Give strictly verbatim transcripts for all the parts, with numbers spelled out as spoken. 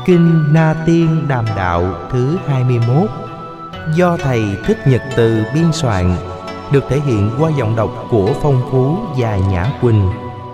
Kinh Na Tiên Đàm Đạo thứ hai mươi mốt do Thầy Thích Nhật Từ biên soạn, được thể hiện qua giọng đọc của Phong Phú và Nhã Quỳnh.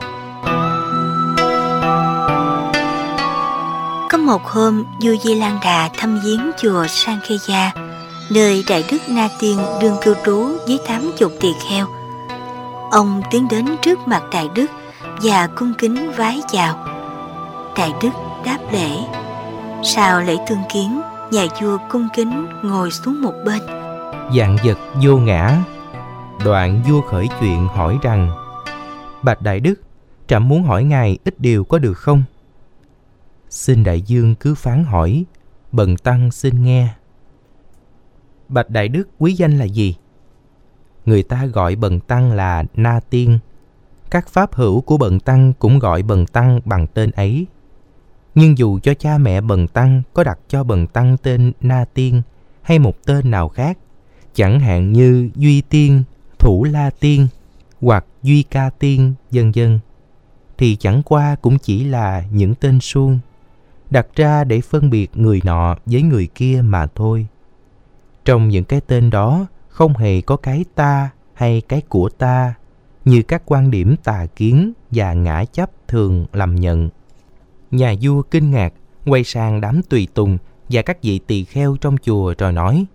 Có một hôm, vua Di Lan Đà thăm viếng chùa Sang Khê Gia, nơi Đại Đức Na Tiên đương cư trú với tám chục tỳ kheo. Ông tiến đến trước mặt Đại Đức và cung kính vái chào. Đại Đức đáp lễ. Sau lễ tương kiến, nhà vua cung kính ngồi xuống một bên. Vạn vật vô ngã. Đoạn vua khởi chuyện hỏi rằng: Bạch Đại Đức, trẫm muốn hỏi ngài ít điều có được không? Xin đại dương cứ phán hỏi, bần tăng xin nghe. Bạch Đại Đức, quý danh là gì? Người ta gọi bần tăng là Na Tiên. Các pháp hữu của bần tăng cũng gọi bần tăng bằng tên ấy. Nhưng dù cho cha mẹ bần tăng có đặt cho bần tăng tên Na Tiên hay một tên nào khác, chẳng hạn như Duy Tiên, Thủ La Tiên hoặc Duy Ca Tiên, vân vân, thì chẳng qua cũng chỉ là những tên suông đặt ra để phân biệt người nọ với người kia mà thôi. Trong những cái tên đó không hề có cái ta hay cái của ta như các quan điểm tà kiến và ngã chấp thường lầm nhận. Nhà vua kinh ngạc, quay sang đám tùy tùng và các vị tỳ kheo trong chùa rồi nói: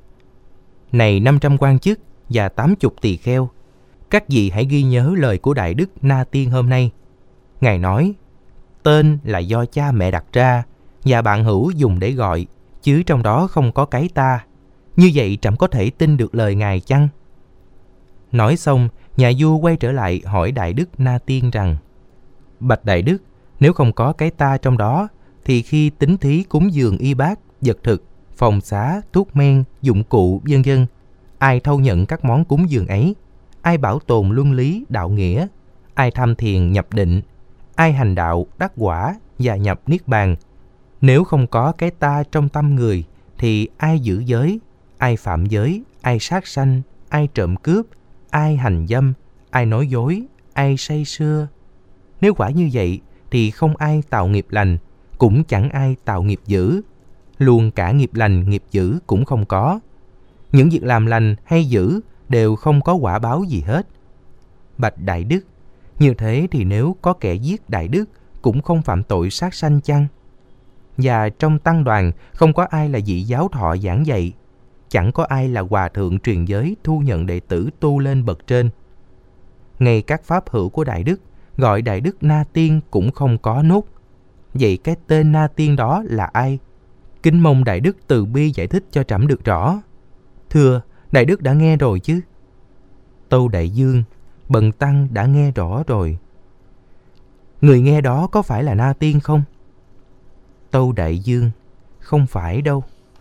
Này năm trăm quan chức và tám chục tỳ kheo, các vị hãy ghi nhớ lời của Đại Đức Na Tiên hôm nay. Ngài nói, tên là do cha mẹ đặt ra và bạn hữu dùng để gọi, chứ trong đó không có cái ta. Như vậy trẫm có thể tin được lời ngài chăng? Nói xong, nhà vua quay trở lại hỏi Đại Đức Na Tiên rằng: Bạch Đại Đức, nếu không có cái ta trong đó, thì khi tín thí cúng dường y bát, vật thực, phòng xá, thuốc men, dụng cụ, vân vân, ai thâu nhận các món cúng dường ấy? Ai bảo tồn luân lý, đạo nghĩa? Ai tham thiền nhập định? Ai hành đạo, đắc quả và nhập niết bàn? Nếu không có cái ta trong tâm người, thì ai giữ giới? Ai phạm giới? Ai sát sanh? Ai trộm cướp? Ai hành dâm? Ai nói dối? Ai say sưa? Nếu quả như vậy, thì không ai tạo nghiệp lành, cũng chẳng ai tạo nghiệp dữ. Luôn cả nghiệp lành, nghiệp dữ cũng không có. Những việc làm lành hay dữ đều không có quả báo gì hết. Bạch Đại Đức, như thế thì nếu có kẻ giết Đại Đức cũng không phạm tội sát sanh chăng? Và trong tăng đoàn không có ai là vị giáo thọ giảng dạy, chẳng có ai là hòa thượng truyền giới thu nhận đệ tử tu lên bậc trên. Ngay các pháp hữu của Đại Đức gọi Đại Đức Na Tiên cũng không có nốt. Vậy cái tên Na Tiên đó là ai? Kính mong Đại Đức từ bi giải thích cho trẫm được rõ. Thưa, Đại Đức đã nghe rồi chứ? Tâu đại dương, bần tăng đã nghe rõ rồi. Người nghe đó có phải là Na Tiên không? Tâu đại dương, không phải đâu.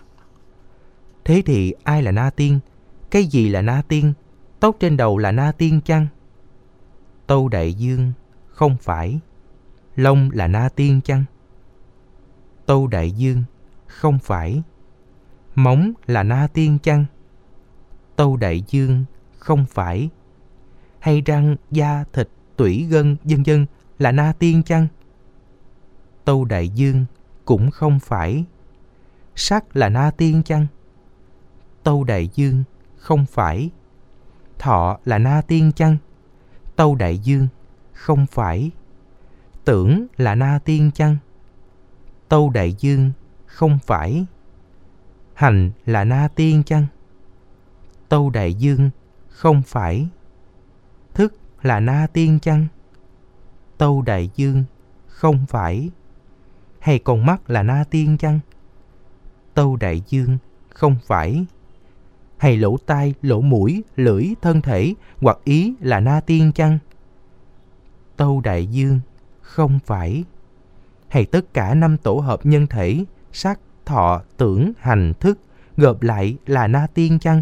Thế thì ai là Na Tiên? Cái gì là Na Tiên? Tóc trên đầu là Na Tiên chăng? Tâu đại dương, không phải. Lông là Na Tiên chăng? Tâu đại dương, không phải. Móng là Na Tiên chăng? Tâu đại dương, không phải. Hay răng, da, thịt, tủy, gân, vân vân là Na Tiên chăng? Tâu đại dương, cũng không phải. Sắc là Na Tiên chăng? Tâu đại dương, không phải. Thọ là Na Tiên chăng? Tâu đại dương, không phải. Tưởng là Na Tiên chăng? Tâu đại dương, không phải. Hành là Na Tiên chăng? Tâu đại dương, không phải. Thức là Na Tiên chăng? Tâu đại dương, không phải. Hay con mắt là Na Tiên chăng? Tâu đại dương, không phải. Hay lỗ tai, lỗ mũi, lưỡi, thân thể hoặc ý là Na Tiên chăng? Tâu đại dương, không phải. Hay tất cả năm tổ hợp nhân thể, sắc, thọ, tưởng, hành, thức gộp lại là Na Tiên chăng?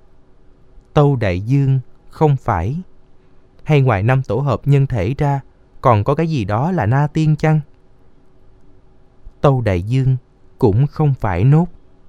Tâu đại dương, không phải. Hay ngoài năm tổ hợp nhân thể ra, còn có cái gì đó là Na Tiên chăng? Tâu đại dương, cũng không phải nốt.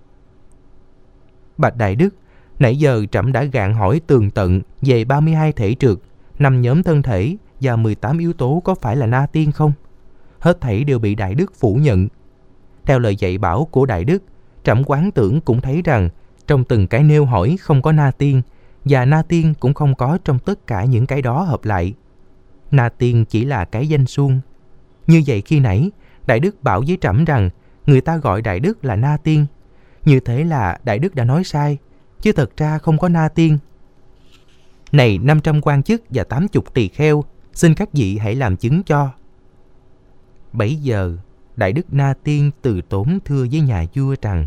Bạch Đại Đức, nãy giờ trẫm đã gạn hỏi tường tận về ba mươi hai thể trược, năm nhóm thân thể và mười tám yếu tố có phải là Na Tiên không? Hết thảy đều bị Đại Đức phủ nhận. Theo lời dạy bảo của Đại Đức, trẫm quán tưởng cũng thấy rằng trong từng cái nêu hỏi không có na tiên, và na tiên cũng không có trong tất cả những cái đó hợp lại. Na tiên chỉ là cái danh suông. Như vậy khi nãy, Đại Đức bảo với trẫm rằng người ta gọi Đại Đức là na tiên. Như thế là Đại Đức đã nói sai, chứ thật ra không có na tiên. Này năm trăm quan chức và tám chục tỳ kheo, xin các vị hãy làm chứng cho. Bấy giờ, Đại Đức Na Tiên từ tốn thưa với nhà vua rằng: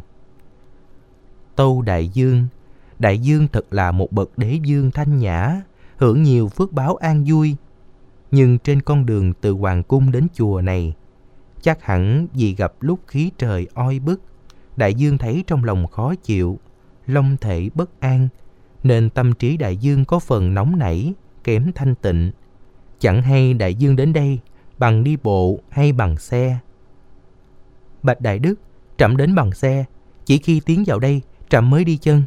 Tâu Đại Dương, Đại Dương thật là một bậc đế vương thanh nhã, hưởng nhiều phước báo an vui. Nhưng trên con đường từ hoàng cung đến chùa này, chắc hẳn vì gặp lúc khí trời oi bức, Đại Dương thấy trong lòng khó chịu, long thể bất an, nên tâm trí Đại Dương có phần nóng nảy, kém thanh tịnh. Chẳng hay Đại Dương đến đây bằng đi bộ hay bằng xe? Bạch Đại Đức, trẫm đến bằng xe, chỉ khi tiến vào đây trẫm mới đi chân.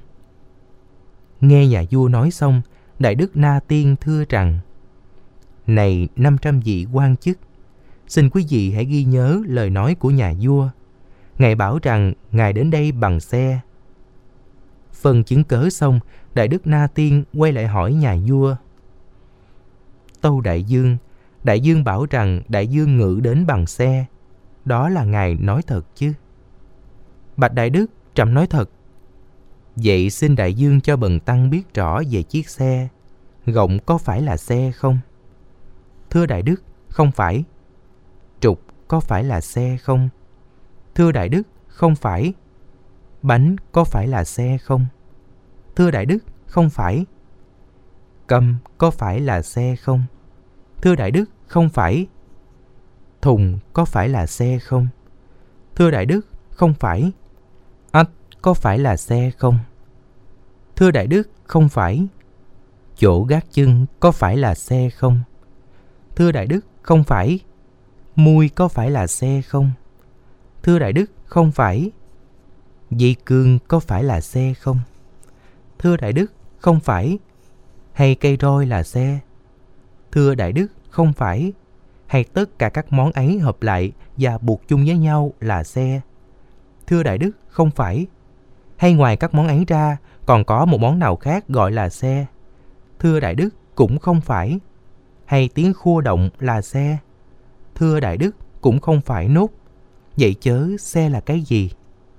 Nghe nhà vua nói xong, Đại Đức Na Tiên thưa rằng: Này năm trăm vị quan chức, xin quý vị hãy ghi nhớ lời nói của nhà vua. Ngài bảo rằng ngài đến đây bằng xe. Phân chứng cớ xong, Đại Đức Na Tiên quay lại hỏi nhà vua: Tâu Đại Dương, Đại Dương bảo rằng Đại Dương ngự đến bằng xe, đó là ngài nói thật chứ? Bạch Đại Đức, trẫm nói thật. Vậy xin Đại Dương cho bần tăng biết rõ về chiếc xe. Gọng có phải là xe không? Thưa Đại Đức, không phải. Trục có phải là xe không? Thưa Đại Đức, không phải. Bánh có phải là xe không? Thưa Đại Đức, không phải. Câm có phải là xe không? Thưa Đại Đức, không phải. Thùng có phải là xe không? Thưa Đại Đức, không phải. Ách có phải là xe không? Thưa Đại Đức, không phải. Chỗ gác chân có phải là xe không? Thưa Đại Đức, không phải. Mui có phải là xe không? Thưa Đại Đức, không phải. Dây cương có phải là xe không? Thưa Đại Đức, không phải. Hay cây roi là xe? Thưa Đại Đức, không phải. Hay tất cả các món ấy hợp lại và buộc chung với nhau là xe? Thưa Đại Đức, không phải. Hay ngoài các món ấy ra còn có một món nào khác gọi là xe? Thưa Đại Đức, cũng không phải. Hay tiếng khua động là xe? Thưa Đại Đức, cũng không phải nốt. Vậy chớ xe là cái gì?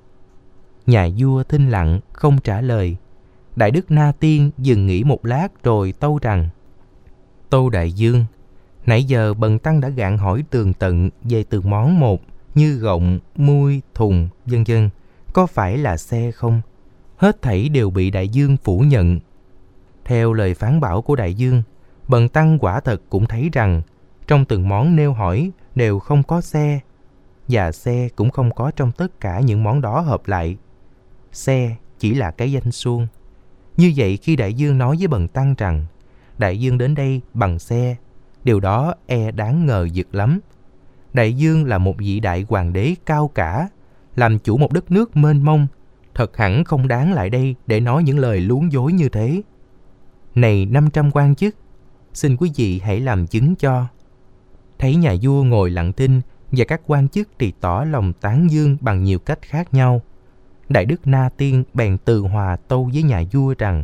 Nhà vua thinh lặng không trả lời. Đại Đức Na Tiên dừng nghỉ một lát rồi tâu rằng: Tâu Đại Dương, nãy giờ bần tăng đã gạn hỏi tường tận về từng món một, như gọng, mui, thùng, vân vân, có phải là xe không? Hết thảy đều bị Đại Dương phủ nhận. Theo lời phán bảo của Đại Dương, bần tăng quả thật cũng thấy rằng trong từng món nêu hỏi đều không có xe, và xe cũng không có trong tất cả những món đó hợp lại. Xe chỉ là cái danh suông. Như vậy khi Đại Dương nói với bần tăng rằng Đại Dương đến đây bằng xe, điều đó e đáng ngờ vực lắm. Đại Dương là một vị đại hoàng đế cao cả, làm chủ một đất nước mênh mông, thật hẳn không đáng lại đây để nói những lời luống dối như thế. Này năm trăm quan chức, xin quý vị hãy làm chứng cho. Thấy nhà vua ngồi lặng thinh và các quan chức thì tỏ lòng tán dương bằng nhiều cách khác nhau. Đại Đức Na Tiên bèn từ hòa tâu với nhà vua rằng: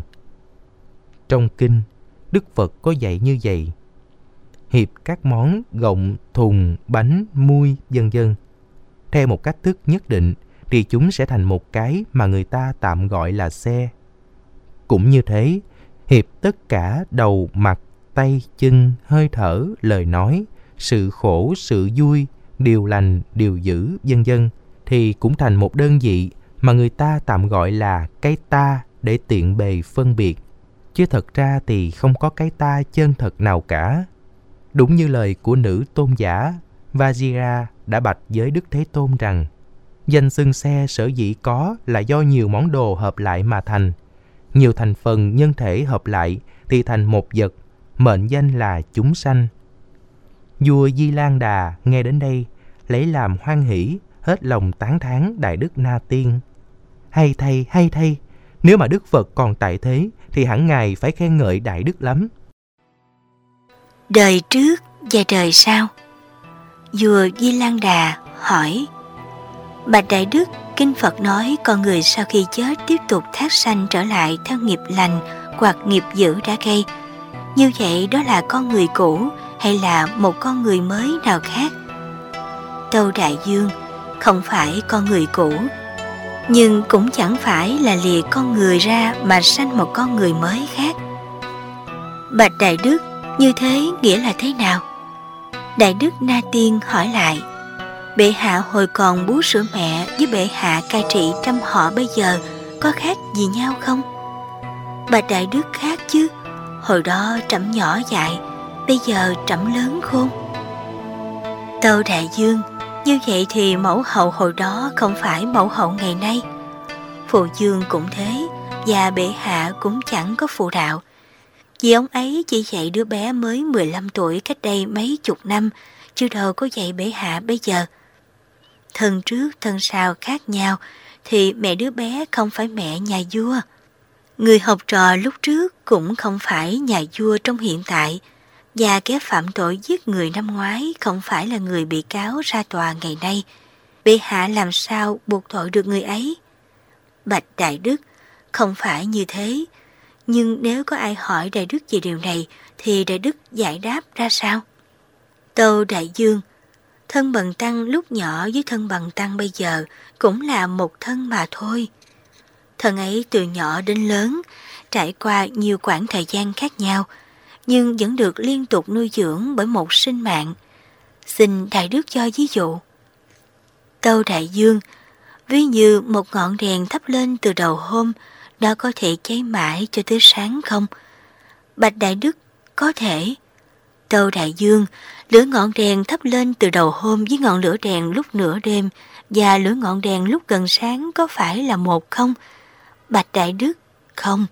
Trong kinh, Đức Phật có dạy như vậy: hiệp các món gọng, thùng, bánh, mui, vân vân theo một cách thức nhất định thì chúng sẽ thành một cái mà người ta tạm gọi là xe. Cũng như thế, hiệp tất cả đầu, mặt, tay, chân, hơi thở, lời nói, sự khổ, sự vui, điều lành, điều dữ, vân vân thì cũng thành một đơn vị mà người ta tạm gọi là cái ta để tiện bề phân biệt. Chứ thật ra thì không có cái ta chân thật nào cả. Đúng như lời của nữ tôn giả Vajira đã bạch với Đức Thế Tôn rằng danh xưng xe sở dĩ có là do nhiều món đồ hợp lại mà thành. Nhiều thành phần nhân thể hợp lại thì thành một vật, mệnh danh là chúng sanh. Vua Di Lan Đà nghe đến đây lấy làm hoan hỷ, hết lòng tán thán Đại Đức Na Tiên. Hay thay, hay thay, nếu mà Đức Phật còn tại thế thì hẳn Ngài phải khen ngợi Đại Đức lắm. Đời trước và đời sau. Vua Di Lan Đà hỏi: Bạch Đại Đức, Kinh Phật nói con người sau khi chết tiếp tục thác sanh trở lại theo nghiệp lành hoặc nghiệp dữ đã gây. Như vậy đó là con người cũ hay là một con người mới nào khác? Tâu Đại Dương, không phải con người cũ, nhưng cũng chẳng phải là lìa con người ra mà sanh một con người mới khác. Bạch Đại Đức, như thế nghĩa là thế nào? Đại Đức Na Tiên hỏi lại, bệ hạ hồi còn bú sữa mẹ với bệ hạ cai trị trăm họ bây giờ có khác gì nhau không? Bạch Đại Đức khác chứ, hồi đó trẫm nhỏ dại, bây giờ trẫm lớn khôn. Tâu Đại Dương, như vậy thì mẫu hậu hồi đó không phải mẫu hậu ngày nay. Phụ Dương cũng thế, và bệ hạ cũng chẳng có phụ đạo. Vì ông ấy chỉ dạy đứa bé mới mười lăm tuổi cách đây mấy chục năm, chứ đâu có dạy bệ hạ bây giờ. Thân trước thân sau khác nhau, thì mẹ đứa bé không phải mẹ nhà vua. Người học trò lúc trước cũng không phải nhà vua trong hiện tại, và kẻ phạm tội giết người năm ngoái không phải là người bị cáo ra tòa ngày nay. Bệ hạ làm sao buộc tội được người ấy? Bạch Đại Đức, không phải như thế. Nhưng nếu có ai hỏi Đại Đức về điều này, thì Đại Đức giải đáp ra sao? Tâu Đại Dương, thân Bần Tăng lúc nhỏ với thân Bần Tăng bây giờ cũng là một thân mà thôi. Thân ấy từ nhỏ đến lớn, trải qua nhiều quãng thời gian khác nhau, nhưng vẫn được liên tục nuôi dưỡng bởi một sinh mạng. Xin Đại Đức cho ví dụ. Tâu Đại Dương, ví như một ngọn đèn thắp lên từ đầu hôm, nó có thể cháy mãi cho tới sáng không? Bạch Đại Đức, có thể. Tâu Đại Dương, lửa ngọn đèn thắp lên từ đầu hôm với ngọn lửa đèn lúc nửa đêm và lửa ngọn đèn lúc gần sáng có phải là một không? Bạch Đại Đức, không.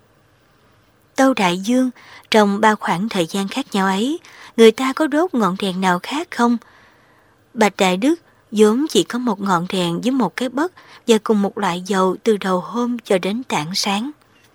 Tâu Đại Dương, trong ba khoảng thời gian khác nhau ấy, người ta có đốt ngọn đèn nào khác không? Bạch Đại Đức, vốn chỉ có một ngọn đèn với một cái bất và cùng một loại dầu từ đầu hôm cho đến tảng sáng.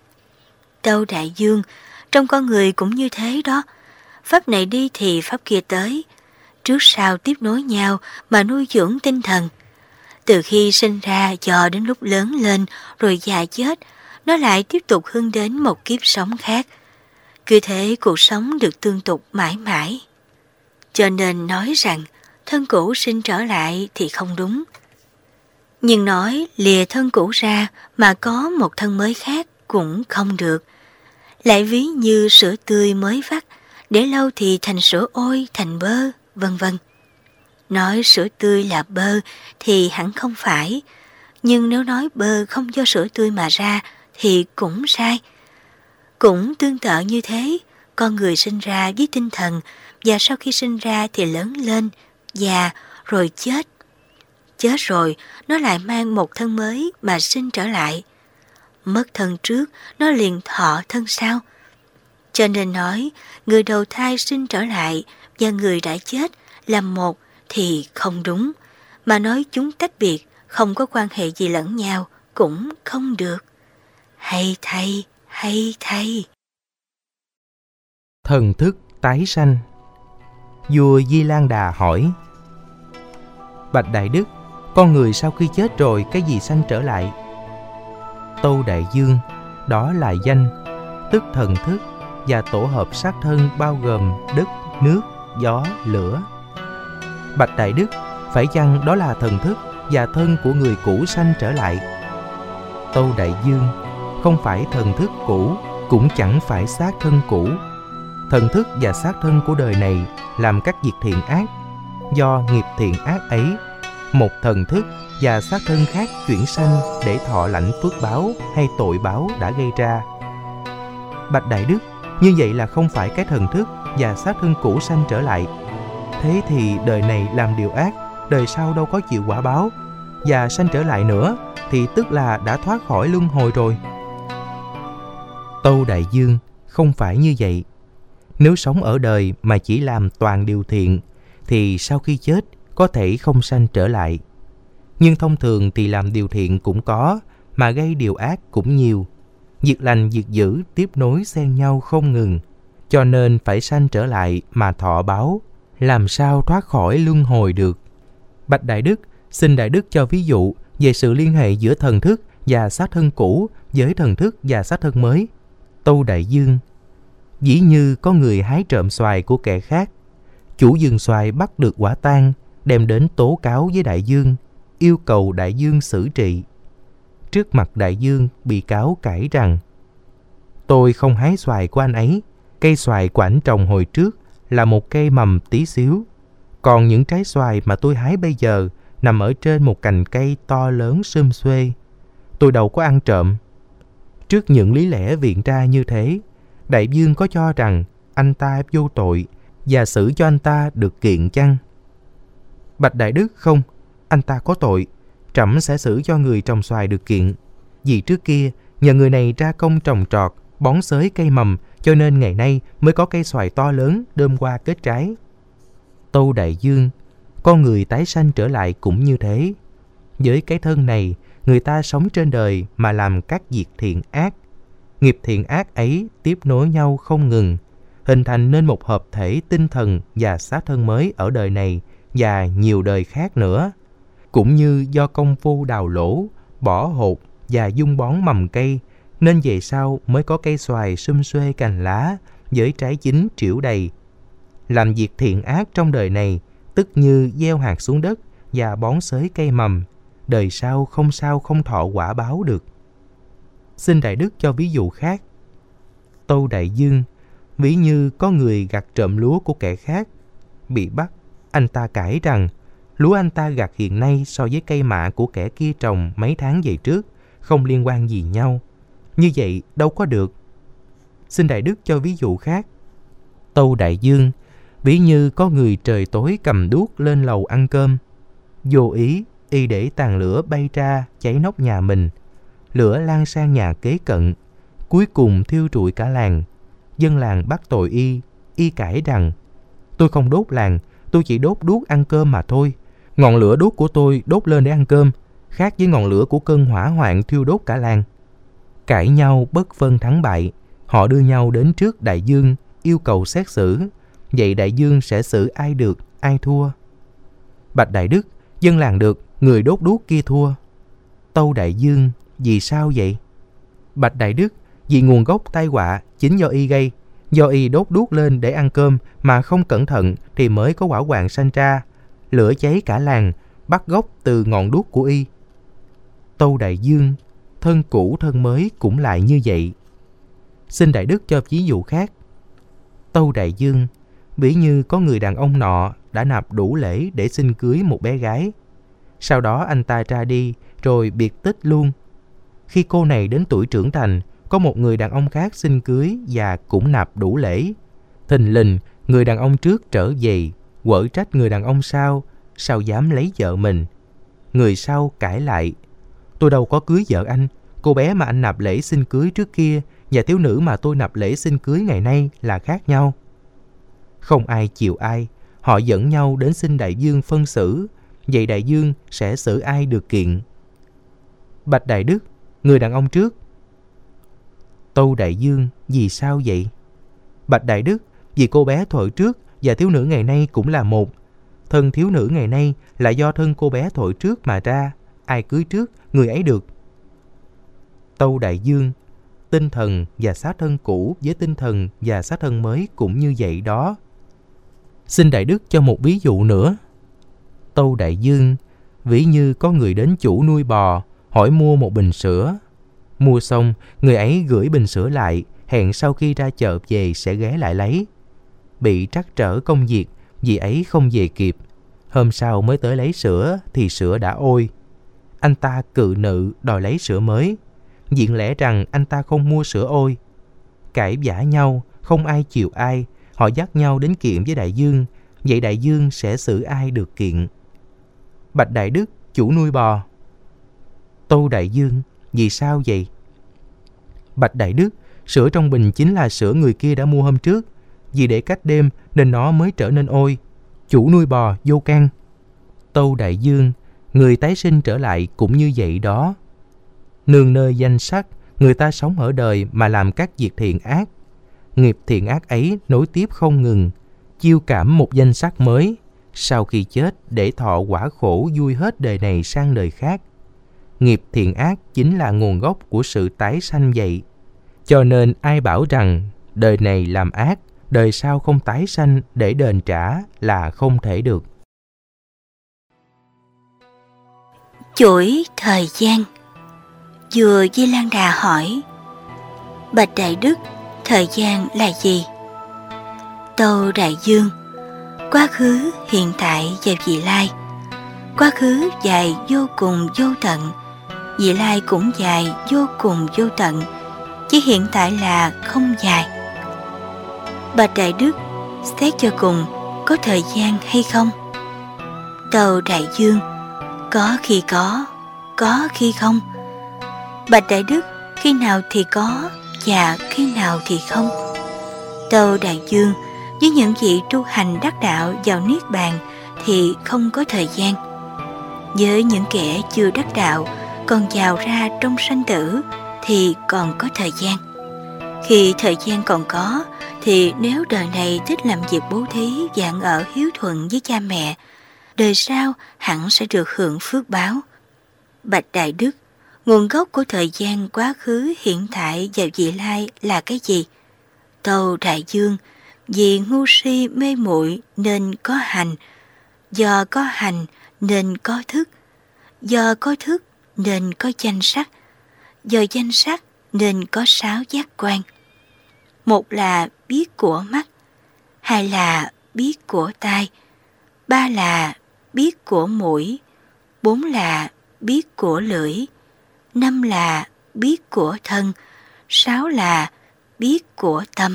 Tâu Đại Dương, trong con người cũng như thế đó. Pháp này đi thì pháp kia tới, trước sau tiếp nối nhau mà nuôi dưỡng tinh thần. Từ khi sinh ra cho đến lúc lớn lên rồi già chết, nó lại tiếp tục hướng đến một kiếp sống khác. Cứ thế cuộc sống được tương tục mãi mãi. Cho nên nói rằng thân cũ sinh trở lại thì không đúng. Nhưng nói lìa thân cũ ra mà có một thân mới khác cũng không được. Lại ví như sữa tươi mới vắt, để lâu thì thành sữa ôi, thành bơ, vân vân. Nói sữa tươi là bơ thì hẳn không phải, nhưng nếu nói bơ không do sữa tươi mà ra thì cũng sai. Cũng tương tự như thế, con người sinh ra với tinh thần và sau khi sinh ra thì lớn lên, già rồi chết. Chết rồi, nó lại mang một thân mới mà sinh trở lại. Mất thân trước, nó liền thọ thân sau. Cho nên nói, người đầu thai sinh trở lại và người đã chết là một thì không đúng, mà nói chúng tách biệt, không có quan hệ gì lẫn nhau cũng không được. Hay thay, hay thay. Thần thức tái sanh. Vua Di Lan Đà hỏi, bạch Đại Đức, con người sau khi chết rồi cái gì sanh trở lại? Tâu Đại Dương, đó là danh, tức thần thức và tổ hợp xác thân bao gồm đất, nước, gió, lửa. Bạch Đại Đức, phải chăng đó là thần thức và thân của người cũ sanh trở lại? Tâu Đại Dương, không phải thần thức cũ, cũng chẳng phải xác thân cũ. Thần thức và xác thân của đời này làm các việc thiện ác. Do nghiệp thiện ác ấy, một thần thức và xác thân khác chuyển sanh để thọ lãnh phước báo hay tội báo đã gây ra. Bạch Đại Đức, như vậy là không phải cái thần thức và xác thân cũ sanh trở lại. Thế thì đời này làm điều ác, đời sau đâu có chịu quả báo, và sanh trở lại nữa thì tức là đã thoát khỏi luân hồi rồi. Tâu Đại Dương, không phải như vậy. Nếu sống ở đời mà chỉ làm toàn điều thiện thì sau khi chết có thể không sanh trở lại. Nhưng thông thường thì làm điều thiện cũng có, mà gây điều ác cũng nhiều. Việc lành việc dữ tiếp nối xen nhau không ngừng, cho nên phải sanh trở lại mà thọ báo, làm sao thoát khỏi luân hồi được. Bạch Đại Đức, xin Đại Đức cho ví dụ về sự liên hệ giữa thần thức và xác thân cũ với thần thức và xác thân mới. Tâu Đại Dương: Dĩ như có người hái trộm xoài của kẻ khác, chủ vườn xoài bắt được quả tang, đem đến tố cáo với Đại Dương, yêu cầu Đại Dương xử trị. Trước mặt Đại Dương, bị cáo cãi rằng: Tôi không hái xoài của anh ấy, cây xoài của ảnh trồng hồi trước là một cây mầm tí xíu, còn những trái xoài mà tôi hái bây giờ nằm ở trên một cành cây to lớn sum xuê. Tôi đâu có ăn trộm. Trước những lý lẽ viện ra như thế, Đại Dương có cho rằng anh ta vô tội và xử cho anh ta được kiện chăng? Bạch Đại Đức: Không, anh ta có tội. Trẫm sẽ xử cho người trồng xoài được kiện. Vì trước kia nhờ người này ra công trồng trọt, bón xới cây mầm, cho nên ngày nay mới có cây xoài to lớn đơm qua kết trái. Tâu Đại Dương: Con người tái sanh trở lại cũng như thế. Với cái thân này, người ta sống trên đời mà làm các việc thiện ác. Nghiệp thiện ác ấy tiếp nối nhau không ngừng, hình thành nên một hợp thể tinh thần và xác thân mới ở đời này và nhiều đời khác nữa. Cũng như do công phu đào lỗ, bỏ hột và dung bón mầm cây, nên về sau mới có cây xoài sum xuê cành lá với trái chín trĩu đầy. Làm việc thiện ác trong đời này, tức như gieo hạt xuống đất và bón xới cây mầm, đời sau không sao không thọ quả báo được. Xin Đại Đức cho ví dụ khác. Tâu Đại Dương: Ví như có người gặt trộm lúa của kẻ khác, bị bắt, anh ta cãi rằng lúa anh ta gặt hiện nay so với cây mạ của kẻ kia trồng mấy tháng về trước không liên quan gì nhau. Như vậy đâu có được. Xin Đại Đức cho ví dụ khác. Tâu Đại Dương: Ví như có người trời tối cầm đuốc lên lầu ăn cơm, vô ý y để tàn lửa bay ra cháy nóc nhà mình, lửa lan sang nhà kế cận, cuối cùng thiêu rụi cả làng. Dân làng bắt tội y, y cãi rằng: Tôi không đốt làng, tôi chỉ đốt đuốc ăn cơm mà thôi. Ngọn lửa đốt của tôi đốt lên để ăn cơm, khác với ngọn lửa của cơn hỏa hoạn thiêu đốt cả làng. Cãi nhau bất phân thắng bại, họ đưa nhau đến trước Đại Dương, yêu cầu xét xử. Vậy Đại Dương sẽ xử ai được, ai thua? Bạch Đại Đức: Dân làng được, người đốt đuốc kia thua. Tâu Đại Dương: Vì sao vậy? Bạch Đại Đức: Vì nguồn gốc tai họa chính do y gây. Do y đốt đuốc lên để ăn cơm mà không cẩn thận thì mới có hỏa hoạn sanh ra. Lửa cháy cả làng, bắt gốc từ ngọn đuốc của y. Tâu Đại Dương: Thân cũ thân mới cũng lại như vậy. Xin Đại Đức cho ví dụ khác. Tâu Đại Dương: Ví như có người đàn ông nọ đã nạp đủ lễ để xin cưới một bé gái. Sau đó anh ta ra đi rồi biệt tích luôn. Khi cô này đến tuổi trưởng thành, có một người đàn ông khác xin cưới và cũng nạp đủ lễ. Thình lình người đàn ông trước trở về, quở trách người đàn ông sau, sao dám lấy vợ mình. Người sau cãi lại: Tôi đâu có cưới vợ anh, cô bé mà anh nạp lễ xin cưới trước kia và thiếu nữ mà tôi nạp lễ xin cưới ngày nay là khác nhau. Không ai chịu ai, họ dẫn nhau đến xin Đại Dương phân xử. Vậy Đại Dương sẽ xử ai được kiện? Bạch Đại Đức: Người đàn ông trước. Tâu Đại Dương: Vì sao vậy? Bạch Đại Đức: Vì cô bé thuở trước và thiếu nữ ngày nay cũng là một. Thân thiếu nữ ngày nay là do thân cô bé thuở trước mà ra. Ai cưới trước, người ấy được. Tâu Đại Dương: Tinh thần và xác thân cũ với tinh thần và xác thân mới cũng như vậy đó. Xin Đại Đức cho một ví dụ nữa. Tâu Đại Dương: Ví như có người đến chủ nuôi bò, hỏi mua một bình sữa. Mua xong, người ấy gửi bình sữa lại, hẹn sau khi ra chợ về sẽ ghé lại lấy. Bị trắc trở công việc, vì ấy không về kịp. Hôm sau mới tới lấy sữa thì sữa đã ôi. Anh ta cự nữ đòi lấy sữa mới, diện lẽ rằng anh ta không mua sữa ôi. Cãi vã nhau, không ai chịu ai, họ dắt nhau đến kiện với Đại Dương. Vậy Đại Dương sẽ xử ai được kiện? Bạch Đại Đức: Chủ nuôi bò. Tâu Đại Dương: Vì sao vậy? Bạch Đại Đức: Sữa trong bình chính là sữa người kia đã mua hôm trước. Vì để cách đêm nên nó mới trở nên ôi. Chủ nuôi bò vô căn. Tâu Đại Dương: Người tái sinh trở lại cũng như vậy đó. Nương nơi danh sắc, người ta sống ở đời mà làm các việc thiện ác. Nghiệp thiện ác ấy nối tiếp không ngừng, chiêu cảm một danh sắc mới. Sau khi chết để thọ quả khổ vui hết đời này sang đời khác. nghiệp thiện ác chính là nguồn gốc của sự tái sanh vậy. Cho nên ai bảo rằng đời này làm ác, đời sau không tái sanh để đền trả là không thể được. Chuỗi thời gian. Vua Di Lan Đà hỏi: Bạch Đại Đức, thời gian là gì? Tâu Đại Dương: quá khứ, hiện tại và vị lai. Quá khứ dài vô cùng vô tận, vị lai cũng dài vô cùng vô tận, chỉ hiện tại là không dài. Bạch Đại Đức, xét cho cùng, có thời gian hay không? Tâu Đại Dương: có khi có, có khi không. Bạch Đại Đức, khi nào thì có và khi nào thì không? Tâu Đại Dương: với những vị tu hành đắc đạo vào niết bàn thì không có thời gian. Với những kẻ chưa đắc đạo còn vào ra trong sanh tử thì còn có thời gian. Khi thời gian còn có thì nếu đời này thích làm việc bố thí và ăn ở hiếu thuận với cha mẹ, đời sau hẳn sẽ được hưởng phước báo. Bạch Đại Đức, nguồn gốc của thời gian quá khứ, hiện tại và vị lai là cái gì? Tâu Đại Dương: vì ngu si mê muội nên có hành, do có hành nên có thức, do có thức nên có danh sắc, do danh sắc nên có sáu giác quan. Một là biết của mắt, hai là biết của tai, ba là biết của mũi, bốn là biết của lưỡi, năm là biết của thân, sáu là biết của tâm.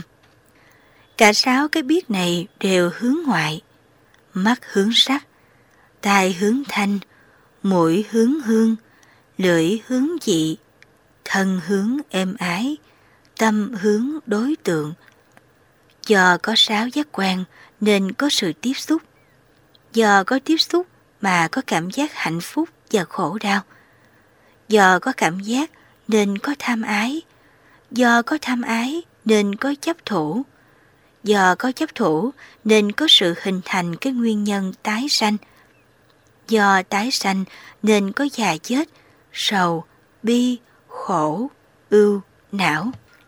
Cả sáu cái biết này đều hướng ngoại. Mắt hướng sắc, tai hướng thanh, mũi hướng hương, lưỡi hướng vị, thân hướng êm ái, tâm hướng đối tượng. Do có sáu giác quan nên có sự tiếp xúc. Do có tiếp xúc mà có cảm giác hạnh phúc và khổ đau. Do có cảm giác nên có tham ái. Do có tham ái nên có chấp thủ. Do có chấp thủ nên có sự hình thành cái nguyên nhân tái sanh. Do tái sanh nên có già chết, sầu, bi, khổ, ưu, não.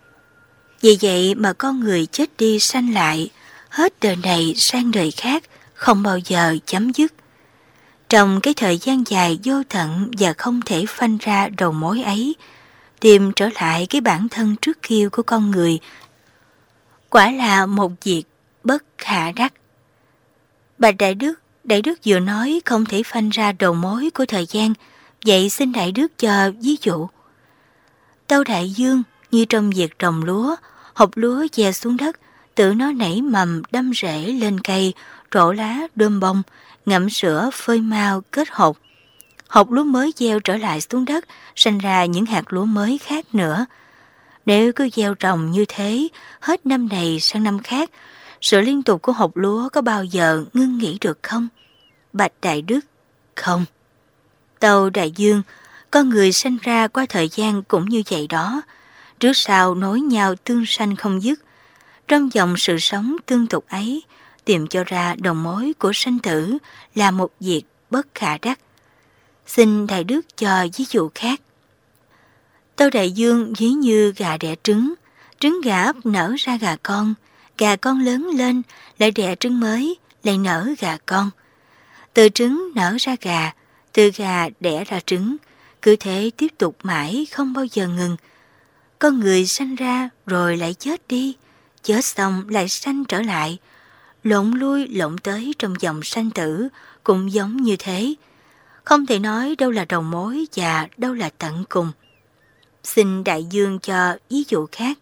Vì vậy mà con người chết đi sanh lại, hết đời này sang đời khác, không bao giờ chấm dứt. Trong cái thời gian dài vô tận và không thể phanh ra đầu mối ấy, tìm trở lại cái bản thân trước kia của con người, quả là một việc bất khả đắc. Bạch Đại Đức, Đại Đức vừa nói không thể phanh ra đầu mối của thời gian, vậy xin Đại Đức cho ví dụ. Tâu Đại Dương, như trong việc trồng lúa, hột lúa gieo xuống đất, tự nó nảy mầm đâm rễ lên cây, trổ lá đơm bông, ngậm sữa phơi mao kết hột. Hột lúa mới gieo trở lại xuống đất, sinh ra những hạt lúa mới khác nữa. Nếu cứ gieo trồng như thế, hết năm này sang năm khác, sự liên tục của hột lúa có bao giờ ngưng nghỉ được không? Bạch Đại Đức, không. Tâu Đại Dương, con người sinh ra qua thời gian cũng như vậy đó, trước sau nối nhau tương sanh không dứt. Trong dòng sự sống tương tục ấy, tìm cho ra đầu mối của sanh tử là một việc bất khả đắc. Xin Đại Đức cho ví dụ khác. Tâu Đại Dương ví như gà đẻ trứng, trứng gà ấp nở ra gà con, gà con lớn lên, lại đẻ trứng mới, lại nở gà con. Từ trứng nở ra gà, từ gà đẻ ra trứng, cứ thế tiếp tục mãi không bao giờ ngừng. Con người sanh ra rồi lại chết đi, chết xong lại sanh trở lại, lộn lui lộn tới trong dòng sanh tử cũng giống như thế. Không thể nói đâu là đầu mối và đâu là tận cùng. Xin Đại Dương cho ví dụ khác.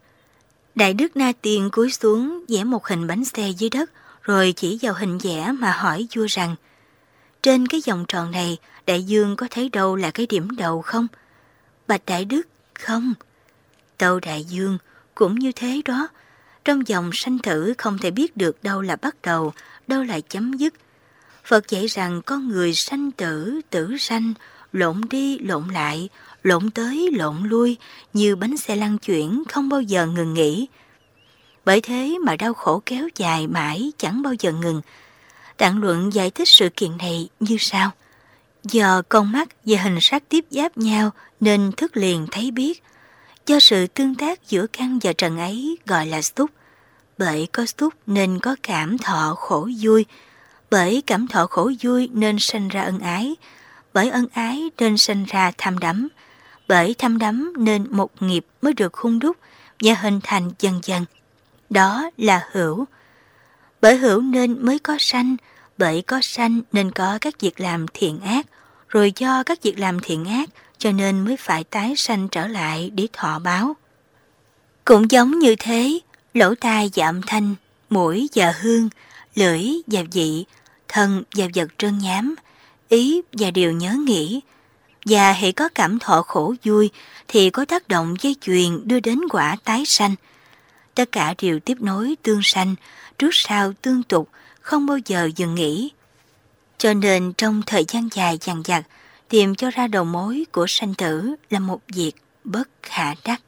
Đại Đức Na Tiên cúi xuống vẽ một hình bánh xe dưới đất, rồi chỉ vào hình vẽ mà hỏi vua rằng: trên cái vòng tròn này, Đại Dương có thấy đâu là cái điểm đầu không? Bạch Đại Đức, không. Tâu Đại Dương, cũng như thế đó. Trong dòng sanh tử không thể biết được đâu là bắt đầu, đâu là chấm dứt. Phật dạy rằng con người sanh tử, tử sanh, lộn đi lộn lại, lộn tới lộn lui, như bánh xe lăn chuyển không bao giờ ngừng nghỉ. Bởi thế mà đau khổ kéo dài mãi chẳng bao giờ ngừng. Tạng luận giải thích sự kiện này như sau. Do con mắt và hình sắc tiếp giáp nhau nên thức liền thấy biết. Do sự tương tác giữa căn và trần ấy gọi là xúc. Bởi có xúc nên có cảm thọ khổ vui. Bởi cảm thọ khổ vui nên sanh ra ân ái. Bởi ân ái nên sanh ra tham đắm. Bởi tham đắm nên một nghiệp mới được hun đúc và hình thành dần dần. Đó là hữu. Bởi hữu nên mới có sanh. Bởi có sanh nên có các việc làm thiện ác. Rồi do các việc làm thiện ác cho nên mới phải tái sanh trở lại để thọ báo. Cũng giống như thế, lỗ tai và âm thanh, mũi và hương, lưỡi và vị, thân và vật trơn nhám, ý và điều nhớ nghĩ. Và hễ có cảm thọ khổ vui thì có tác động dây chuyền đưa đến quả tái sanh. Tất cả đều tiếp nối tương sanh, trước sau tương tục, không bao giờ dừng nghỉ. Cho nên trong thời gian dài dằng dặc, tìm cho ra đầu mối của sanh tử là một việc bất khả đắc.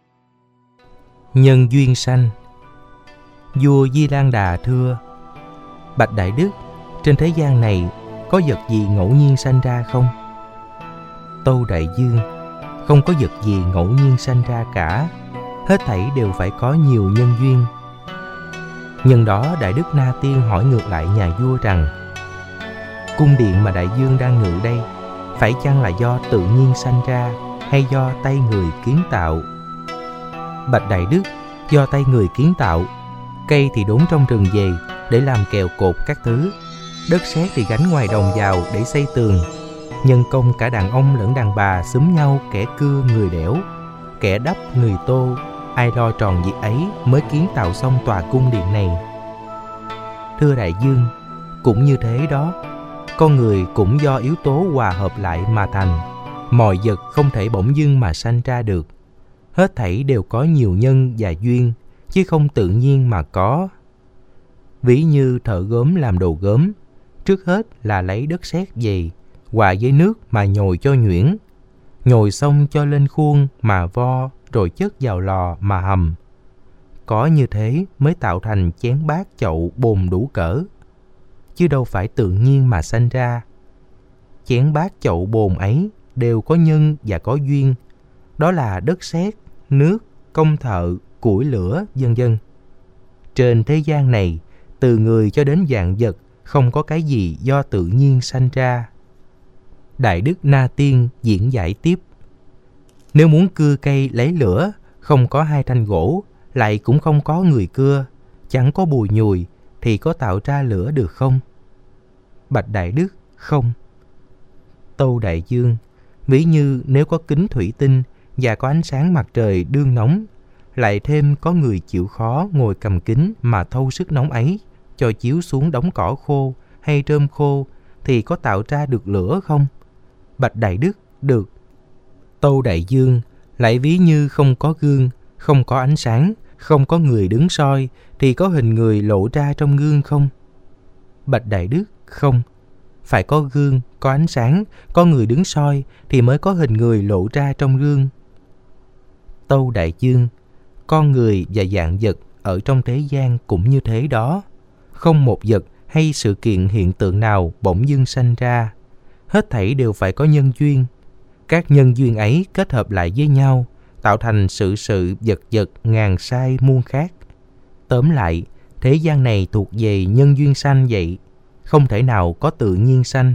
Nhân duyên sanh. Vua Di Lan Đà thưa: Bạch Đại Đức, trên thế gian này có vật gì ngẫu nhiên sanh ra không? Tâu Đại Dương: Không có vật gì ngẫu nhiên sanh ra cả, hết thảy đều phải có nhiều nhân duyên. Nhân đó Đại Đức Na Tiên hỏi ngược lại nhà vua rằng: Cung điện mà Đại Dương đang ngự đây, phải chăng là do tự nhiên sanh ra hay do tay người kiến tạo? Bạch Đại Đức: Do tay người kiến tạo. Cây thì đốn trong rừng về để làm kèo cột các thứ, đất sét thì gánh ngoài đồng vào để xây tường. Nhân công cả đàn ông lẫn đàn bà xúm nhau, kẻ cưa người đẽo, kẻ đắp người tô, ai lo tròn việc ấy mới kiến tạo xong tòa cung điện này. Thưa Đại Dương, cũng như thế đó, con người cũng do yếu tố hòa hợp lại mà thành. Mọi vật không thể bỗng dưng mà sanh ra được. Hết thảy đều có nhiều nhân và duyên, chứ không tự nhiên mà có. Ví như thợ gốm làm đồ gốm, trước hết là lấy đất sét về, hòa với nước mà nhồi cho nhuyễn. Nhồi xong cho lên khuôn mà vo, rồi chất vào lò mà hầm. Có như thế mới tạo thành chén bát chậu bồn đủ cỡ, chứ đâu phải tự nhiên mà sanh ra. Chén bát chậu bồn ấy đều có nhân và có duyên, đó là đất sét, nước, công thợ, củi lửa, vân vân. Trên thế gian này, từ người cho đến vạn vật, không có cái gì do tự nhiên sanh ra. Đại Đức Na Tiên diễn giải tiếp: Nếu muốn cưa cây lấy lửa, không có hai thanh gỗ, lại cũng không có người cưa, chẳng có bùi nhùi, thì có tạo ra lửa được không? Bạch Đại Đức: Không. Tâu Đại Dương: Ví như nếu có kính thủy tinh và có ánh sáng mặt trời đương nóng, lại thêm có người chịu khó ngồi cầm kính mà thâu sức nóng ấy, cho chiếu xuống đống cỏ khô hay rơm khô, thì có tạo ra được lửa không? Bạch Đại Đức: Được. Tâu Đại Dương: Lại ví như không có gương, không có ánh sáng, không có người đứng soi, thì có hình người lộ ra trong gương không? Bạch Đại Đức: Không. Phải có gương, có ánh sáng, có người đứng soi thì mới có hình người lộ ra trong gương. Tâu Đại Dương: Con người và vạn vật ở trong thế gian cũng như thế đó. Không một vật hay sự kiện hiện tượng nào bỗng dưng sanh ra. Hết thảy đều phải có nhân duyên. Các nhân duyên ấy kết hợp lại với nhau, tạo thành sự sự vật vật ngàn sai muôn khác. Tóm lại, thế gian này thuộc về nhân duyên sanh vậy, không thể nào có tự nhiên sanh.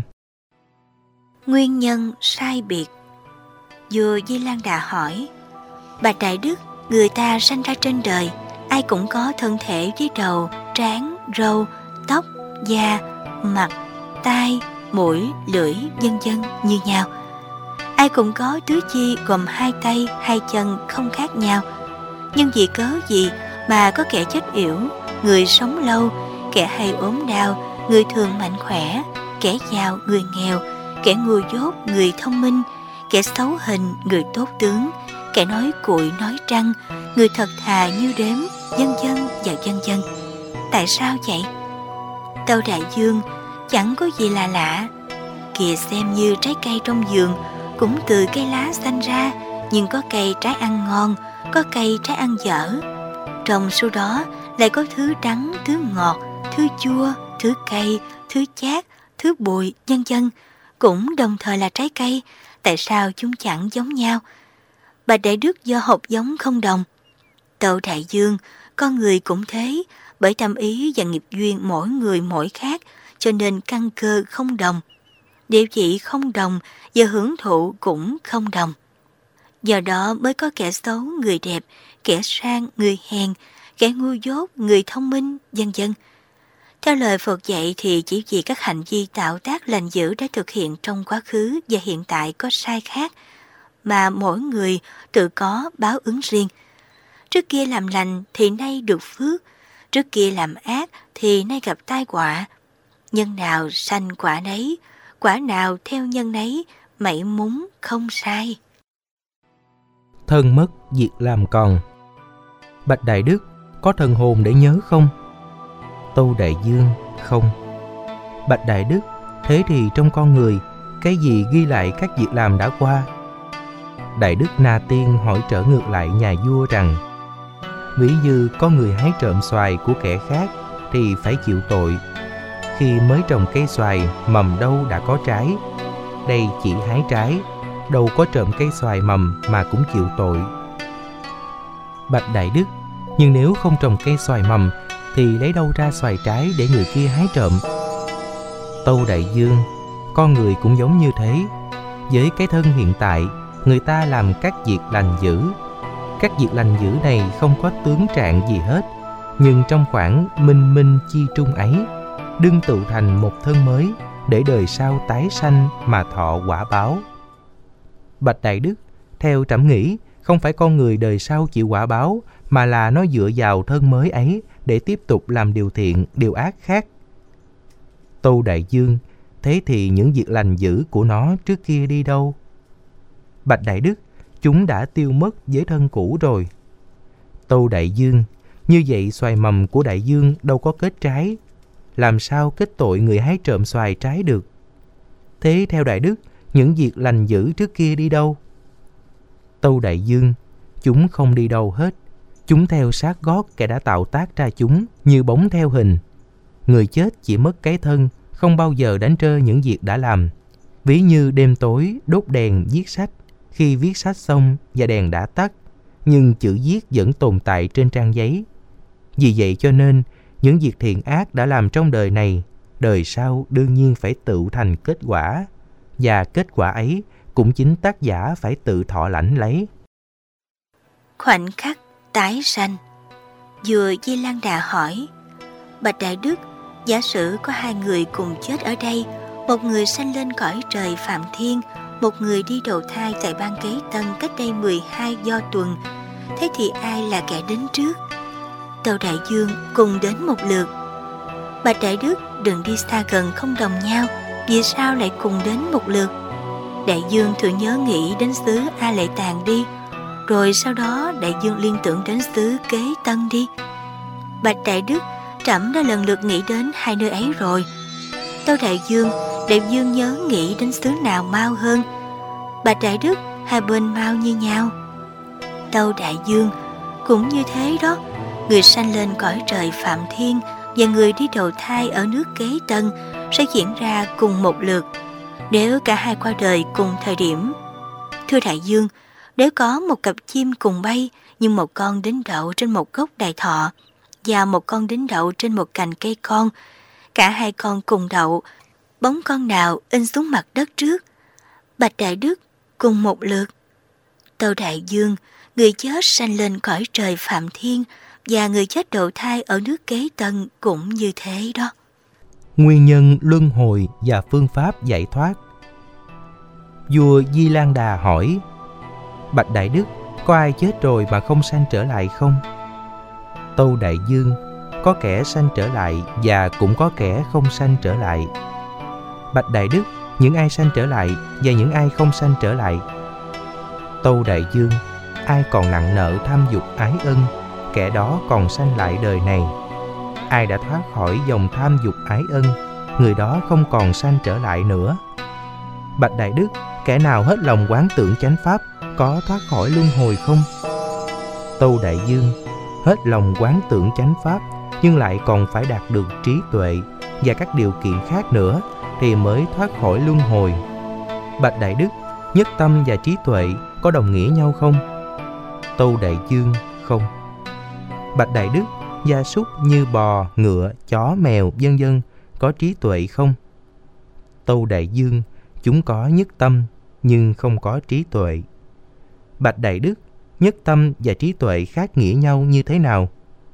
Nguyên nhân sai biệt. Vua Di Lan Đà hỏi: Bạch Đại Đức, người ta sanh ra trên đời, ai cũng có thân thể với đầu, trán, râu, tóc, da, mặt, tai, mũi, lưỡi, vân vân như nhau. Ai cũng có tứ chi gồm hai tay, hai chân không khác nhau. Nhưng vì cớ gì mà có kẻ chết yểu, người sống lâu, kẻ hay ốm đau, người thường mạnh khỏe, kẻ giàu, người nghèo, kẻ ngu dốt, người thông minh, kẻ xấu hình, người tốt tướng, kẻ nói cuội nói trăng, người thật thà như đếm, vân vân và vân vân. Tại sao vậy? Tâu Đại Dương: Chẳng có gì là lạ. Kìa xem như trái cây trong vườn, cũng từ cây lá sanh ra, nhưng có cây trái ăn ngon, có cây trái ăn dở. Trong số đó lại có thứ đắng, thứ ngọt, thứ chua, thứ cay, thứ chát, thứ bùi, vân vân. cũng đồng thời là trái cây, tại sao chúng chẳng giống nhau? Bạch Đại Đức do hột giống không đồng. Tâu Đại Dương, con người cũng thế, bởi tâm ý và nghiệp duyên mỗi người mỗi khác, cho nên căn cơ không đồng. Địa vị không đồng và hưởng thụ cũng không đồng. Do đó mới có kẻ xấu người đẹp, kẻ sang người hèn, kẻ ngu dốt người thông minh, vân vân. Theo lời Phật dạy thì chỉ vì các hành vi tạo tác lành dữ đã thực hiện trong quá khứ và hiện tại có sai khác, mà mỗi người tự có báo ứng riêng. Trước kia làm lành thì nay được phước, trước kia làm ác thì nay gặp tai họa. Nhân nào sanh quả nấy, quả nào theo nhân nấy, mảy múng không sai. Thân mất việc làm còn. Bạch Đại Đức, có thần hồn để nhớ không? Tâu Đại Dương, không. Bạch Đại Đức, thế thì trong con người, cái gì ghi lại các việc làm đã qua? Đại Đức Na Tiên hỏi trở ngược lại nhà vua rằng, ví như có người hái trộm xoài của kẻ khác thì phải chịu tội. Khi mới trồng cây xoài, mầm đâu đã có trái. Đây chỉ hái trái, đâu có trộm cây xoài mầm mà cũng chịu tội. Bạch Đại Đức, nhưng nếu không trồng cây xoài mầm thì lấy đâu ra xoài trái để người kia hái trộm? Tâu Đại Dương, con người cũng giống như thế. Với cái thân hiện tại, người ta làm các việc lành dữ. Các việc lành dữ này không có tướng trạng gì hết, nhưng trong khoảng minh minh chi trung ấy, đương tụ thành một thân mới, để đời sau tái sanh mà thọ quả báo. Bạch Đại Đức, theo trẫm nghĩ, không phải con người đời sau chịu quả báo, mà là nó dựa vào thân mới ấy để tiếp tục làm điều thiện, điều ác khác. Tâu Đại Dương, thế thì những việc lành dữ của nó trước kia đi đâu? Bạch Đại Đức, chúng đã tiêu mất với thân cũ rồi. Tâu Đại Dương, như vậy xoài mầm của Đại Dương đâu có kết trái, làm sao kết tội người hái trộm xoài trái được? Thế theo Đại Đức, những việc lành dữ trước kia đi đâu? Tâu Đại Dương, chúng không đi đâu hết. Chúng theo sát gót kẻ đã tạo tác ra chúng, như bóng theo hình. Người chết chỉ mất cái thân, không bao giờ đánh trơ những việc đã làm. Ví như đêm tối đốt đèn viết sách, khi viết sách xong và đèn đã tắt, nhưng chữ viết vẫn tồn tại trên trang giấy. Vì vậy cho nên, những việc thiện ác đã làm trong đời này, đời sau đương nhiên phải tự thành kết quả, và kết quả ấy cũng chính tác giả phải tự thọ lãnh lấy. Khoảnh khắc tái sanh. Vua Di Lan Đà hỏi, Bạch Đại Đức, giả sử có hai người cùng chết ở đây, một người sanh lên cõi trời Phạm Thiên, một người đi đầu thai tại bang Kế Tân cách đây mười hai do tuần, thế thì ai là kẻ đến trước? Tâu Đại Dương, cùng đến một lượt. Bạch Đại Đức, đừng đi xa gần không đồng nhau, vì sao lại cùng đến một lượt? Đại Dương thử nhớ nghĩ đến xứ A Lệ Tàng đi, rồi sau đó Đại Dương liên tưởng đến xứ Kế Tân đi. Bạch Đại Đức, trẫm đã lần lượt nghĩ đến hai nơi ấy rồi. Tâu Đại Dương, Đại Dương nhớ nghĩ đến xứ nào mau hơn? Bạch Đại Đức, hai bên mau như nhau. Tâu Đại Dương, cũng như thế đó. Người sanh lên cõi trời Phạm Thiên và người đi đầu thai ở nước Kế Tân sẽ diễn ra cùng một lượt, nếu cả hai qua đời cùng thời điểm. Thưa Đại Dương, nếu có một cặp chim cùng bay, nhưng một con đính đậu trên một gốc đại thọ và một con đính đậu trên một cành cây con, cả hai con cùng đậu, bóng con nào in xuống mặt đất trước? Bạch Đại Đức, cùng một lượt. Tâu Đại Dương, người chết sanh lên cõi trời Phạm Thiên và người chết đầu thai ở nước Kế Tân cũng như thế đó. Nguyên nhân luân hồi và phương pháp giải thoát. Vua Di Lan Đà hỏi, Bạch Đại Đức, có ai chết rồi mà không sanh trở lại không? Tâu Đại Dương, có kẻ sanh trở lại và cũng có kẻ không sanh trở lại. Bạch Đại Đức, những ai sanh trở lại và những ai không sanh trở lại? Tâu Đại Dương, ai còn nặng nợ tham dục ái ân, kẻ đó còn sanh lại đời này. Ai đã thoát khỏi dòng tham dục ái ân, người đó không còn sanh trở lại nữa. Bạch Đại Đức, kẻ nào hết lòng quán tưởng chánh pháp có thoát khỏi luân hồi không? Tâu Đại Dương, hết lòng quán tưởng chánh pháp nhưng lại còn phải đạt được trí tuệ và các điều kiện khác nữa thì mới thoát khỏi luân hồi. Bạch Đại Đức, nhất tâm và trí tuệ có đồng nghĩa nhau không? Tâu Đại Dương, không. Bạch Đại Đức, gia súc như bò, ngựa, chó, mèo, vân vân có trí tuệ không? Tâu Đại Dương, chúng có nhất tâm nhưng không có trí tuệ. Bạch Đại Đức, nhất tâm và trí tuệ khác nghĩa nhau như thế nào?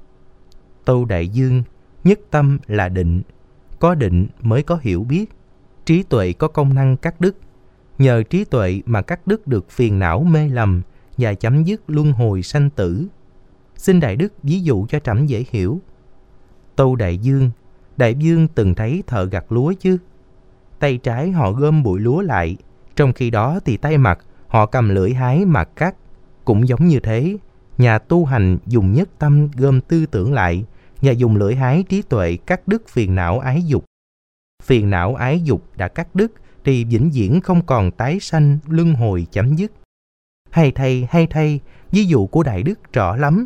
Tâu Đại Dương, nhất tâm là định, có định mới có hiểu biết. Trí tuệ có công năng cắt đứt, nhờ trí tuệ mà cắt đứt được phiền não mê lầm và chấm dứt luân hồi sanh tử. Xin Đại Đức ví dụ cho trẫm dễ hiểu. Tâu Đại Dương, Đại Dương từng thấy thợ gặt lúa chứ? Tay trái họ gom bụi lúa lại, trong khi đó thì tay mặt họ cầm lưỡi hái mà cắt. Cũng giống như thế, nhà tu hành dùng nhất tâm gom tư tưởng lại và dùng lưỡi hái trí tuệ cắt đứt phiền não ái dục. Phiền não ái dục đã cắt đứt thì vĩnh viễn không còn tái sanh luân hồi chấm dứt. Hay thay, hay thay, ví dụ của Đại Đức rõ lắm.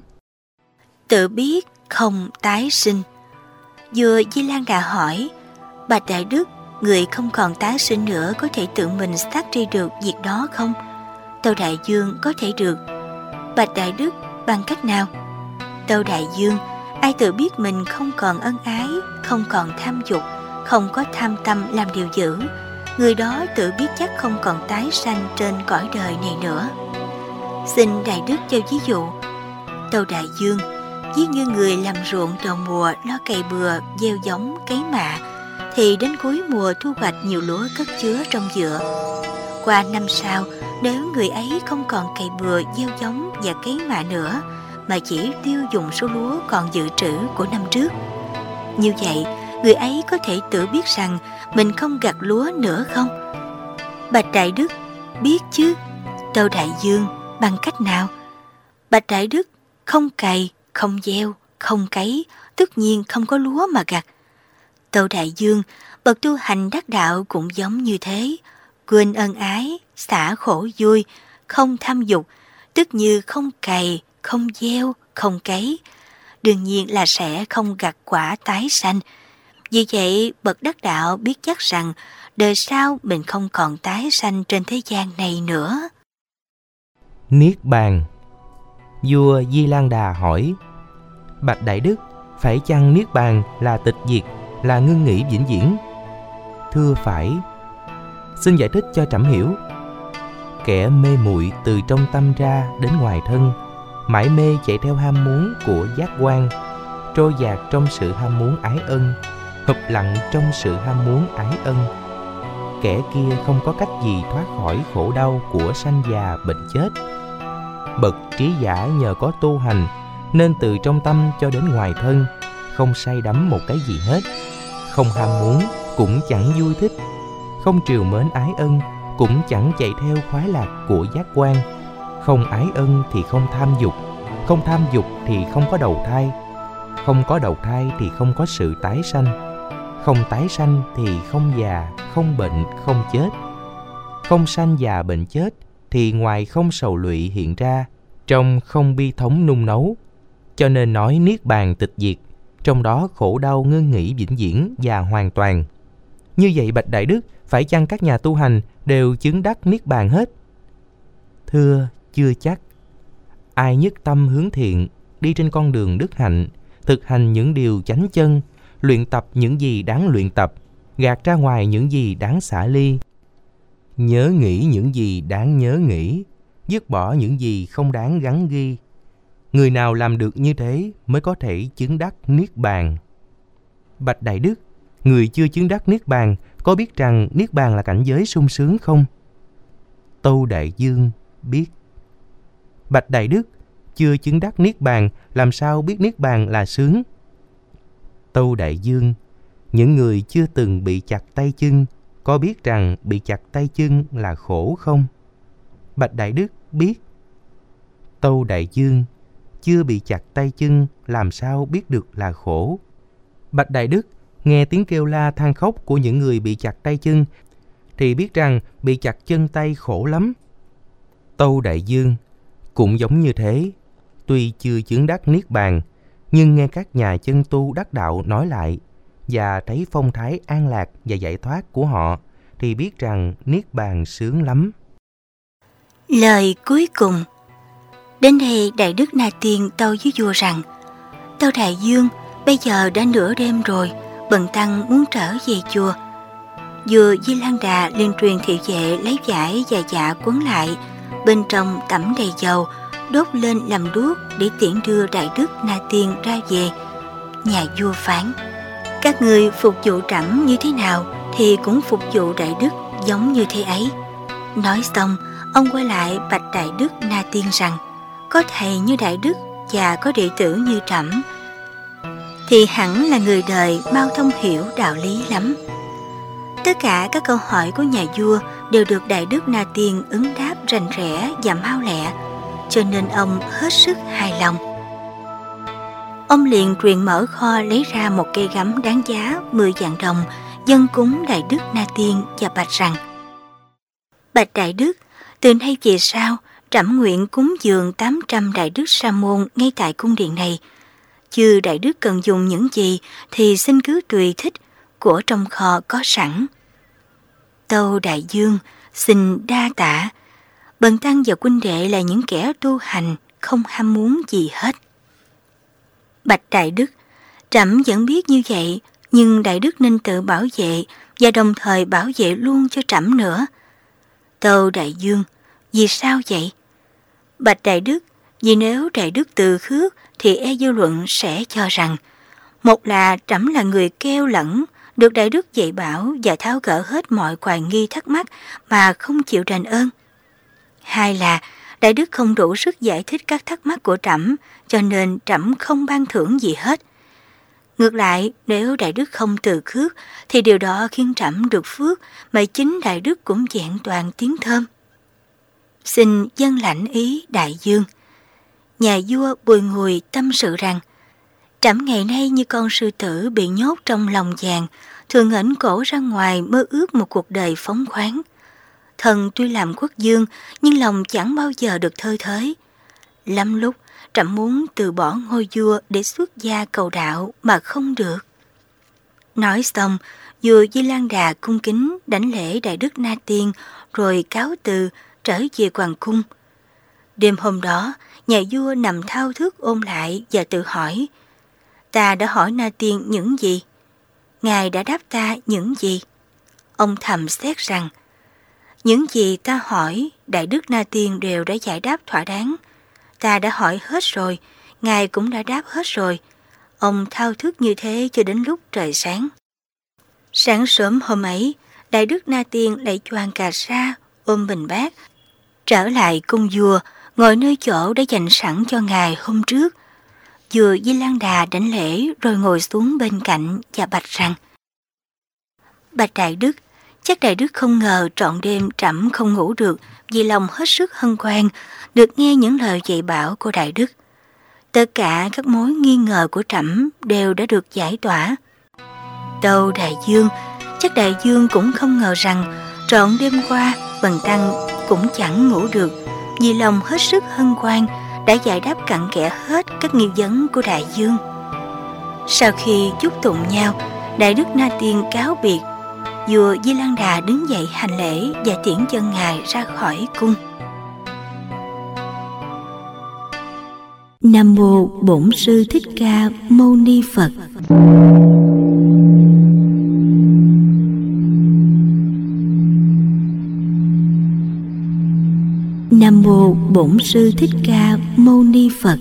Tự biết không tái sinh. Vua Di Lan Đà hỏi, bạch Đại Đức, người không còn tái sinh nữa có thể tự mình xác tri được việc đó không? Tâu Đại Dương, có thể được. Bạch Đại Đức, bằng cách nào? Tâu Đại Dương, ai tự biết mình không còn ân ái, không còn tham dục, không có tham tâm làm điều dữ, người đó tự biết chắc không còn tái sanh trên cõi đời này nữa. Xin Đại Đức cho ví dụ. Tâu Đại Dương, ví như người làm ruộng đầu mùa lo cày bừa, gieo giống, cấy mạ, thì đến cuối mùa thu hoạch nhiều lúa cất chứa trong vựa. Qua năm sau, nếu người ấy không còn cày bừa, gieo giống và cấy mạ nữa, mà chỉ tiêu dùng số lúa còn dự trữ của năm trước, như vậy, người ấy có thể tự biết rằng mình không gặt lúa nữa không? Bạch Đại Đức, biết chứ. Tâu Đại Dương, bằng cách nào? Bạch Đại Đức, không cày, không gieo, không cấy, tất nhiên không có lúa mà gặt. Tâu Đại Dương, bậc tu hành đắc đạo cũng giống như thế, quên ân ái, xả khổ vui, không tham dục, tức như không cày, không gieo, không cấy, đương nhiên là sẽ không gặt quả tái sanh. Vì vậy, bậc đắc đạo biết chắc rằng đời sau mình không còn tái sanh trên thế gian này nữa. Niết bàn. Vua Di Lan Đà hỏi, bạch Đại Đức, phải chăng niết bàn là tịch diệt, là ngưng nghỉ vĩnh viễn? Thưa phải. Xin giải thích cho trẫm hiểu. Kẻ mê muội từ trong tâm ra đến ngoài thân, mãi mê chạy theo ham muốn của giác quan, trôi dạt trong sự ham muốn ái ân, hụp lặng trong sự ham muốn ái ân. Kẻ kia không có cách gì thoát khỏi khổ đau của sanh già bệnh chết. Bậc trí giả nhờ có tu hành nên từ trong tâm cho đến ngoài thân không say đắm một cái gì hết, không ham muốn cũng chẳng vui thích, không trìu mến ái ân cũng chẳng chạy theo khoái lạc của giác quan. Không ái ân thì không tham dục, không tham dục thì không có đầu thai, không có đầu thai thì không có sự tái sanh, không tái sanh thì không già, không bệnh, không chết. Không sanh già bệnh chết thì ngoài không sầu lụy hiện ra, trong không bi thống nung nấu. Cho nên nói niết bàn tịch diệt, trong đó khổ đau ngưng nghỉ vĩnh viễn và hoàn toàn. Như vậy bạch Đại Đức, phải chăng các nhà tu hành đều chứng đắc niết bàn hết? Thưa, chưa chắc. Ai nhất tâm hướng thiện, đi trên con đường đức hạnh, thực hành những điều chánh chân, luyện tập những gì đáng luyện tập, gạt ra ngoài những gì đáng xả ly, nhớ nghĩ những gì đáng nhớ nghĩ, dứt bỏ những gì không đáng gắn ghi. Người nào làm được như thế mới có thể chứng đắc niết bàn. Bạch Đại Đức, người chưa chứng đắc niết bàn có biết rằng niết bàn là cảnh giới sung sướng không? Tâu Đại Dương, biết. Bạch Đại Đức, chưa chứng đắc niết bàn làm sao biết niết bàn là sướng? Tâu Đại Dương, những người chưa từng bị chặt tay chân có biết rằng bị chặt tay chân là khổ không? Bạch Đại Đức, biết. Tâu Đại Dương, chưa bị chặt tay chân làm sao biết được là khổ? Bạch Đại Đức, nghe tiếng kêu la than khóc của những người bị chặt tay chân thì biết rằng bị chặt chân tay khổ lắm. Tâu Đại Dương, cũng giống như thế, tuy chưa chứng đắc niết bàn, nhưng nghe các nhà chân tu đắc đạo nói lại và thấy phong thái an lạc và giải thoát của họ thì biết rằng niết bàn sướng lắm. Lời cuối cùng. Đến đây Đại Đức Na Tiên tâu với vua rằng: Tâu Đại Dương, bây giờ đã nửa đêm rồi, bần tăng muốn trở về chùa. Vua Di Lan Đà liền truyền thị vệ lấy vải và dạ quấn lại, bên trong tẩm đầy dầu, đốt lên làm đuốc để tiễn đưa Đại Đức Na Tiên ra về. Nhà vua phán: các ngươi phục vụ trẫm như thế nào thì cũng phục vụ Đại Đức giống như thế ấy. Nói xong, ông quay lại bạch Đại Đức Na Tiên rằng: có thầy như Đại Đức và có đệ tử như trẫm thì hẳn là người đời mau thông hiểu đạo lý lắm. Tất cả các câu hỏi của nhà vua đều được Đại Đức Na Tiên ứng đáp rành rẽ và mau lẹ, cho nên ông hết sức hài lòng. Ông liền truyền mở kho lấy ra một cây gấm đáng giá mười vạn đồng, dâng cúng Đại Đức Na Tiên và bạch rằng: bạch Đại Đức, từ nay về sau, trẫm nguyện cúng dường tám trăm Đại Đức Sa môn ngay tại cung điện này. Chư Đại Đức cần dùng những gì thì xin cứ tùy thích, của trong kho có sẵn. Tâu Đại Dương, xin đa tạ. Bần tăng và huynh đệ là những kẻ tu hành, không ham muốn gì hết. Bạch Đại Đức, trẫm vẫn biết như vậy, nhưng Đại Đức nên tự bảo vệ và đồng thời bảo vệ luôn cho trẫm nữa. Tâu Đại Dương, vì sao vậy? Bạch Đại Đức, vì nếu Đại Đức từ khước thì e dư luận sẽ cho rằng: một là trẫm là người keo lẫn, được Đại Đức dạy bảo và tháo gỡ hết mọi hoài nghi thắc mắc mà không chịu đền ơn. Hai là Đại Đức không đủ sức giải thích các thắc mắc của trẫm, cho nên trẫm không ban thưởng gì hết. Ngược lại, nếu Đại Đức không từ khước thì điều đó khiến trẫm được phước, mà chính Đại Đức cũng vẹn toàn tiếng thơm. Xin dâng lãnh ý Đại Dương. Nhà vua bùi ngùi tâm sự rằng: trẫm ngày nay như con sư tử bị nhốt trong lồng vàng, thường ngẩng cổ ra ngoài mơ ước một cuộc đời phóng khoáng. Thần tuy làm quốc dương, nhưng lòng chẳng bao giờ được thơi thới. Lắm lúc trẫm muốn từ bỏ ngôi vua để xuất gia cầu đạo mà không được. Nói xong, vua Di Lan Đà cung kính đảnh lễ Đại Đức Na Tiên, rồi cáo từ trở về hoàng cung. Đêm hôm đó, nhà vua nằm thao thức ôn lại và tự hỏi: ta đã hỏi Na Tiên những gì? Ngài đã đáp ta những gì? Ông thầm xét rằng: những gì ta hỏi, Đại Đức Na Tiên đều đã giải đáp thỏa đáng. Ta đã hỏi hết rồi, Ngài cũng đã đáp hết rồi. Ông thao thức như thế cho đến lúc trời sáng. Sáng sớm hôm ấy, Đại Đức Na Tiên lại choàng cà sa, ôm bình bát, trở lại cung vua, ngồi nơi chỗ đã dành sẵn cho Ngài hôm trước. Vua Di Lan Đà đảnh lễ rồi ngồi xuống bên cạnh và bạch rằng: bạch Đại Đức, chắc Đại Đức không ngờ trọn đêm trẫm không ngủ được, vì lòng hết sức hân hoan được nghe những lời dạy bảo của Đại Đức. Tất cả các mối nghi ngờ của trẫm đều đã được giải tỏa. Tâu Đại Dương, chắc Đại Dương cũng không ngờ rằng trọn đêm qua bần tăng cũng chẳng ngủ được, vì lòng hết sức hân hoan đã giải đáp cặn kẽ hết các nghi vấn của Đại Dương. Sau khi chúc tụng nhau, Đại Đức Na Tiên cáo biệt. Vua Di Lan Đà đứng dậy hành lễ và tiễn chân Ngài ra khỏi cung. Nam mô Bổn Sư Thích Ca Mâu Ni Phật. Nam mô Bổn Sư Thích Ca Mâu Ni Phật.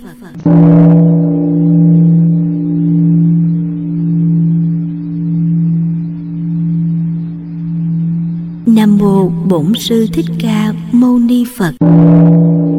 Nam mô Bổn Sư Thích Ca Mâu Ni Phật.